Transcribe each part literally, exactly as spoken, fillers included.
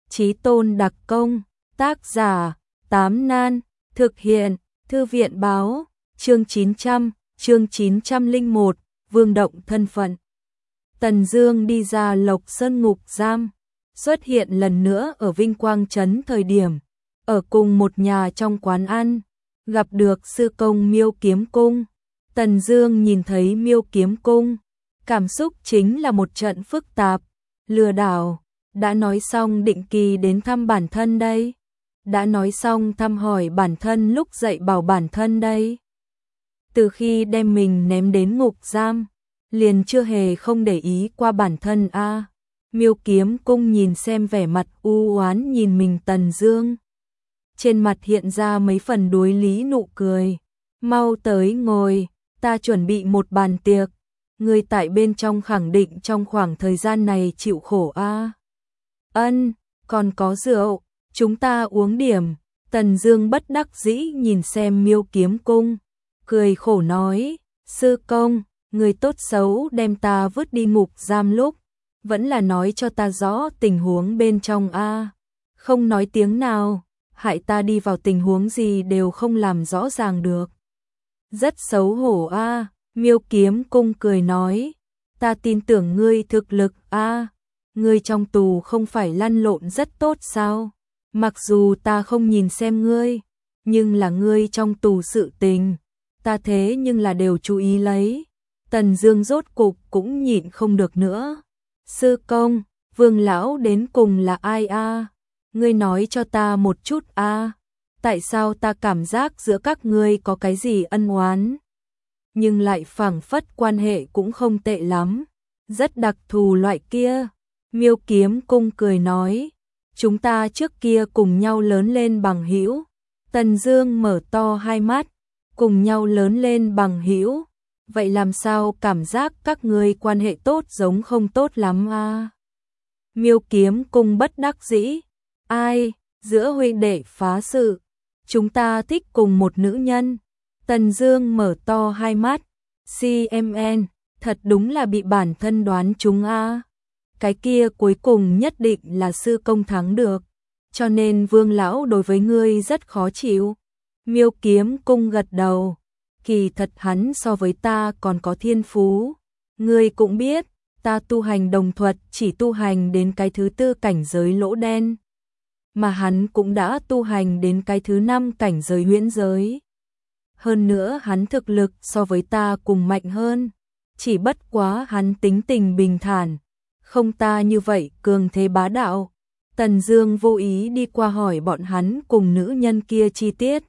Chí tôn đặc công, tác giả, Tám Nan, thực hiện, Thư viện báo, chương chín trăm, chương chín trăm lẻ một, Vương Động thân phận. Tần Dương đi ra Lộc Sơn ngục giam, xuất hiện lần nữa ở Vinh Quang trấn thời điểm, ở cùng một nhà trong quán ăn, gặp được sư công Miêu Kiếm Cung. Tần Dương nhìn thấy Miêu Kiếm Cung, cảm xúc chính là một trận phức tạp, lừa đảo, đã nói xong định kỳ đến thăm bản thân đây, đã nói xong thăm hỏi bản thân lúc dạy bảo bản thân đây. Từ khi đem mình ném đến ngục giam, liền chưa hề không để ý qua bản thân a. À. Miêu Kiếm Cung nhìn xem vẻ mặt u oán nhìn mình Tần Dương, trên mặt hiện ra mấy phần đối lý nụ cười. Mau tới ngồi, ta chuẩn bị một bàn tiệc, ngươi tại bên trong khẳng định trong khoảng thời gian này chịu khổ a. À. Ân, còn có rượu, chúng ta uống điểm. Tần Dương bất đắc dĩ nhìn xem Miêu Kiếm Cung, cười khổ nói, sư công, người tốt xấu đem ta vứt đi ngục giam lúc, vẫn là nói cho ta rõ tình huống bên trong a. À. Không nói tiếng nào, hại ta đi vào tình huống gì đều không làm rõ ràng được. Rất xấu hổ a. À. Miêu Kiếm Cung cười nói, ta tin tưởng ngươi thực lực a. À. Ngươi trong tù không phải lăn lộn rất tốt sao? Mặc dù ta không nhìn xem ngươi, nhưng là ngươi trong tù sự tình, ta thế nhưng là đều chú ý lấy. Tần Dương rốt cục cũng nhịn không được nữa. Sư công, Vương lão đến cùng là ai a? À? Ngươi nói cho ta một chút a. À? Tại sao ta cảm giác giữa các ngươi có cái gì ân oán, nhưng lại phảng phất quan hệ cũng không tệ lắm, rất đặc thù loại kia. Miêu Kiếm Cung cười nói, chúng ta trước kia cùng nhau lớn lên bằng hữu. Tần Dương mở to hai mắt, cùng nhau lớn lên bằng hữu, vậy làm sao cảm giác các ngươi quan hệ tốt giống không tốt lắm a? À? Miêu Kiếm Cung bất đắc dĩ, ai, giữa huynh đệ phá sự, chúng ta thích cùng một nữ nhân. Tần Dương mở to hai mắt, xê em en, thật đúng là bị bản thân đoán trúng a. À. Cái kia cuối cùng nhất định là sư công thắng được, cho nên Vương lão đối với ngươi rất khó chịu. Miêu Kiếm Cung gật đầu, kỳ thật hắn so với ta còn có thiên phú. Ngươi cũng biết, ta tu hành đồng thuật chỉ tu hành đến cái thứ tư cảnh giới lỗ đen, mà hắn cũng đã tu hành đến cái thứ năm cảnh giới huyễn giới. Hơn nữa hắn thực lực so với ta cùng mạnh hơn, chỉ bất quá hắn tính tình bình thản, không ta như vậy cường thế bá đạo. Tần Dương vô ý đi qua hỏi bọn hắn cùng nữ nhân kia chi tiết.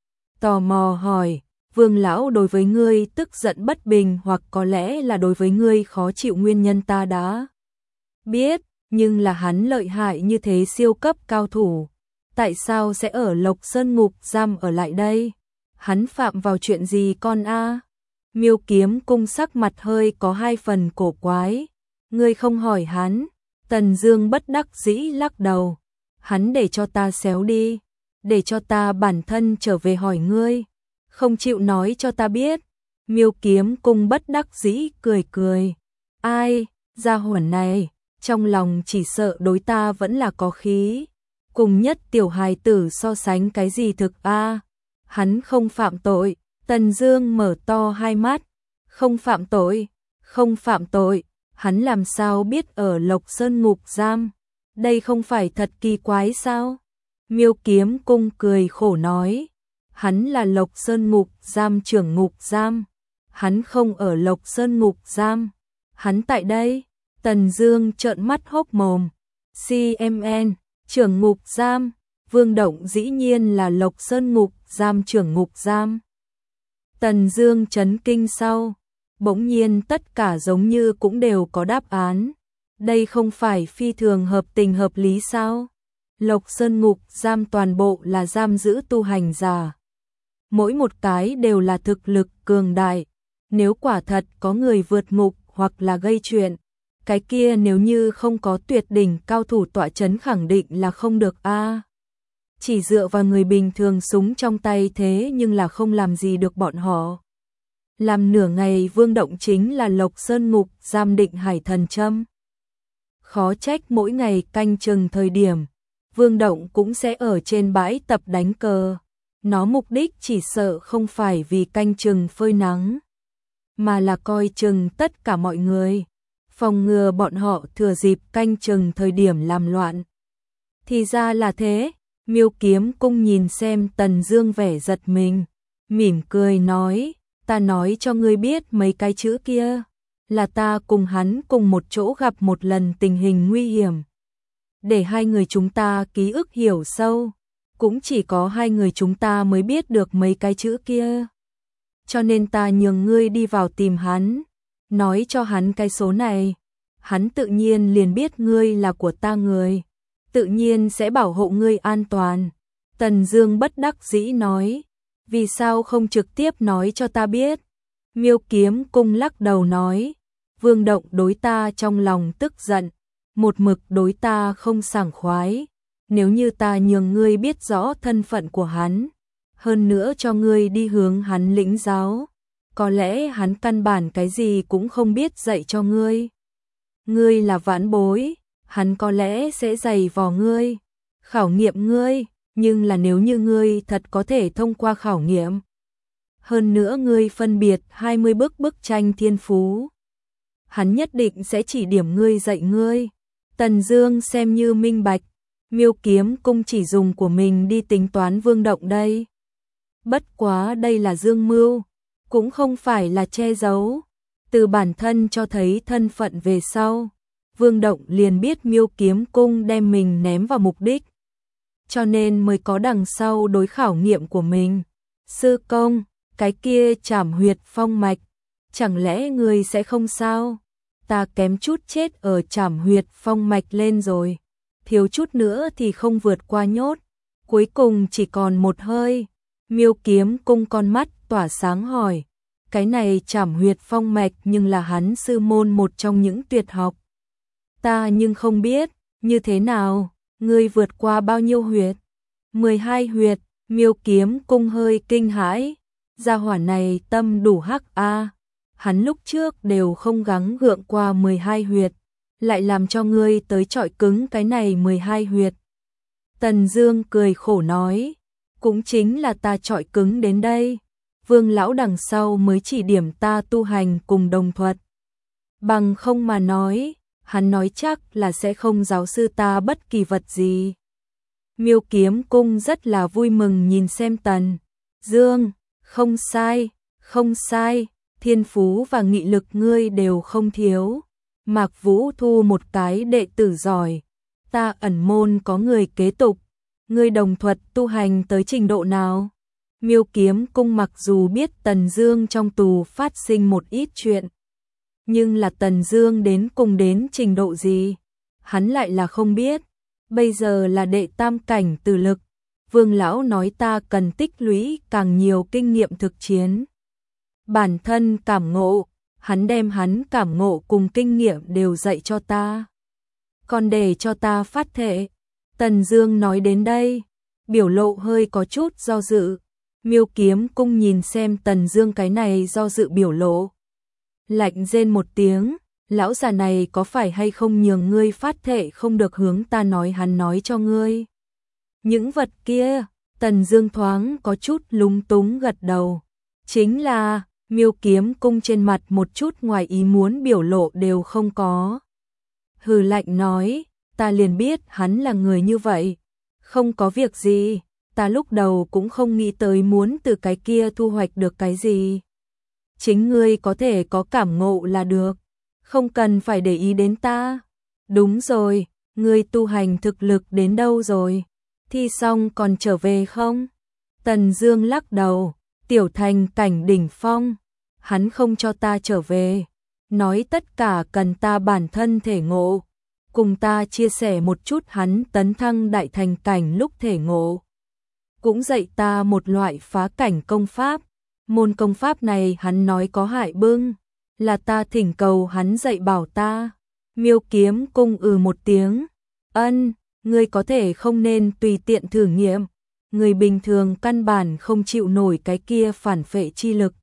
Tò mò hỏi, Vương lão đối với ngươi tức giận bất bình hoặc có lẽ là đối với ngươi khó chịu nguyên nhân ta đã biết, nhưng là hắn lợi hại như thế siêu cấp cao thủ, tại sao sẽ ở Lộc Sơn ngục giam ở lại đây? Hắn phạm vào chuyện gì con a? À? Miêu Kiếm Cung sắc mặt hơi có hai phần cổ quái. Ngươi không hỏi hắn. Tần Dương bất đắc dĩ lắc đầu. Hắn để cho ta xéo đi, để cho ta bản thân trở về hỏi ngươi, không chịu nói cho ta biết. Miêu Kiếm Cung bất đắc dĩ cười cười. Ai, gia hỏa này, trong lòng chỉ sợ đối ta vẫn là có khí. Cùng nhất tiểu hài tử so sánh cái gì thực a? À? Hắn không phạm tội. Tần Dương mở to hai mắt. Không phạm tội, không phạm tội. Hắn làm sao biết ở Lộc Sơn ngục giam? Đây không phải thật kỳ quái sao? Miêu Kiếm Cung cười khổ nói, hắn là Lộc Sơn ngục giam trưởng ngục giam, hắn không ở Lộc Sơn ngục giam, hắn tại đây. Tần Dương trợn mắt hốc mồm. xê em en, trưởng ngục giam, Vương Động dĩ nhiên là Lộc Sơn ngục giam trưởng ngục giam. Tần Dương chấn kinh sau, bỗng nhiên tất cả giống như cũng đều có đáp án. Đây không phải phi thường hợp tình hợp lý sao? Lộc Sơn ngục giam toàn bộ là giam giữ tu hành giả, mỗi một cái đều là thực lực cường đại. Nếu quả thật có người vượt ngục hoặc là gây chuyện, cái kia nếu như không có tuyệt đỉnh cao thủ tọa chấn khẳng định là không được a. À, chỉ dựa vào người bình thường súng trong tay thế nhưng là không làm gì được bọn họ. Làm nửa ngày Vương Động chính là Lộc Sơn ngục giam định hải thần châm. Khó trách mỗi ngày canh chừng thời điểm, Vương Động cũng sẽ ở trên bãi tập đánh cờ. Nó mục đích chỉ sợ không phải vì canh chừng phơi nắng, mà là coi chừng tất cả mọi người, phòng ngừa bọn họ thừa dịp canh chừng thời điểm làm loạn. Thì ra là thế, Miêu Kiếm Cung nhìn xem Tần Dương vẻ giật mình, mỉm cười nói, ta nói cho ngươi biết mấy cái chữ kia, là ta cùng hắn cùng một chỗ gặp một lần tình hình nguy hiểm. Để hai người chúng ta ký ức hiểu sâu, cũng chỉ có hai người chúng ta mới biết được mấy cái chữ kia. Cho nên ta nhường ngươi đi vào tìm hắn, nói cho hắn cái số này, hắn tự nhiên liền biết ngươi là của ta người, tự nhiên sẽ bảo hộ ngươi an toàn. Tần Dương bất đắc dĩ nói, vì sao không trực tiếp nói cho ta biết? Miêu Kiếm Cung lắc đầu nói, Vương Động đối ta trong lòng tức giận, một mực đối ta không sảng khoái, nếu như ta nhường ngươi biết rõ thân phận của hắn, hơn nữa cho ngươi đi hướng hắn lĩnh giáo, có lẽ hắn căn bản cái gì cũng không biết dạy cho ngươi. Ngươi là vãn bối, hắn có lẽ sẽ dày vò ngươi, khảo nghiệm ngươi, nhưng là nếu như ngươi thật có thể thông qua khảo nghiệm, hơn nữa ngươi phân biệt hai mươi bức bức tranh thiên phú, hắn nhất định sẽ chỉ điểm ngươi dạy ngươi. Tần Dương xem như minh bạch, Miêu Kiếm Cung chỉ dùng của mình đi tính toán Vương Động đây. Bất quá đây là dương mưu, cũng không phải là che giấu, từ bản thân cho thấy thân phận về sau, Vương Động liền biết Miêu Kiếm Cung đem mình ném vào mục đích, cho nên mới có đằng sau đối khảo nghiệm của mình. Sư công, cái kia Trảm Huyệt Phong mạch, chẳng lẽ ngươi sẽ không sao? Ta kém chút chết ở Trảm Huyệt Phong mạch lên rồi, thiếu chút nữa thì không vượt qua nhốt, cuối cùng chỉ còn một hơi. Miêu Kiếm Cung con mắt tỏa sáng hỏi, cái này Trảm Huyệt Phong mạch nhưng là hắn sư môn một trong những tuyệt học. Ta nhưng không biết, như thế nào, ngươi vượt qua bao nhiêu huyệt? mười hai huyệt. Miêu Kiếm Cung hơi kinh hãi, gia hỏa này tâm đủ hắc a, hắn lúc trước đều không gắng gượng qua mười hai huyệt, lại làm cho ngươi tới chọi cứng cái này mười hai huyệt. Tần Dương cười khổ nói, cũng chính là ta chọi cứng đến đây, Vương lão đằng sau mới chỉ điểm ta tu hành cùng đồng thuật. Bằng không mà nói, hắn nói chắc là sẽ không giáo sư ta bất kỳ vật gì. Miêu Kiếm Cung rất là vui mừng nhìn xem Tần Dương, không sai, không sai, thiên phú và nghị lực ngươi đều không thiếu. Mạc Vũ thu một cái đệ tử giỏi, ta ẩn môn có người kế tục, ngươi đồng thuật tu hành tới trình độ nào? Miêu Kiếm Cung mặc dù biết Tần Dương trong tù phát sinh một ít chuyện, nhưng là Tần Dương đến cùng đến trình độ gì, hắn lại là không biết. Bây giờ là đệ tam cảnh tử lực, Vương lão nói ta cần tích lũy càng nhiều kinh nghiệm thực chiến. Bản thân cảm ngộ, hắn đem hắn cảm ngộ cùng kinh nghiệm đều dạy cho ta. Còn để cho ta phát thệ. Tần Dương nói đến đây, biểu lộ hơi có chút do dự. Miêu Kiếm Cung nhìn xem Tần Dương cái này do dự biểu lộ, lạnh rên một tiếng, lão già này có phải hay không nhường ngươi phát thệ không được hướng ta nói hắn nói cho ngươi. Những vật kia, Tần Dương thoáng có chút lúng túng gật đầu. Chính là, Miêu Kiếm Cung trên mặt một chút ngoài ý muốn biểu lộ đều không có. Hừ lạnh nói, ta liền biết hắn là người như vậy. Không có việc gì, ta lúc đầu cũng không nghĩ tới muốn từ cái kia thu hoạch được cái gì. Chính ngươi có thể có cảm ngộ là được, không cần phải để ý đến ta. Đúng rồi, ngươi tu hành thực lực đến đâu rồi? Thi xong còn trở về không? Tần Dương lắc đầu, tiểu thành cảnh đỉnh phong, hắn không cho ta trở về, nói tất cả cần ta bản thân thể ngộ, cùng ta chia sẻ một chút hắn tấn thăng đại thành cảnh lúc thể ngộ. Cũng dạy ta một loại phá cảnh công pháp, môn công pháp này hắn nói có hại bưng, là ta thỉnh cầu hắn dạy bảo ta. Miêu Kiếm Cung ừ một tiếng, ân, ngươi có thể không nên tùy tiện thử nghiệm, người bình thường căn bản không chịu nổi cái kia phản phệ chi lực.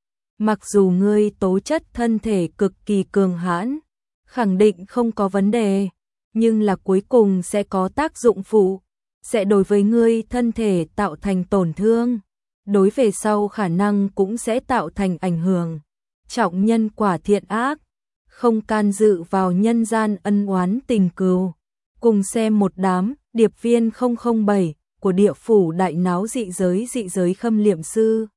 Mặc dù ngươi tố chất thân thể cực kỳ cường hãn, khẳng định không có vấn đề, nhưng là cuối cùng sẽ có tác dụng phụ, sẽ đối với ngươi thân thể tạo thành tổn thương, đối về sau khả năng cũng sẽ tạo thành ảnh hưởng. Trọng nhân quả thiện ác, không can dự vào nhân gian ân oán tình cừu. Cùng xem một đám điệp viên không không bảy của địa phủ đại náo dị giới dị giới khâm liệm sư.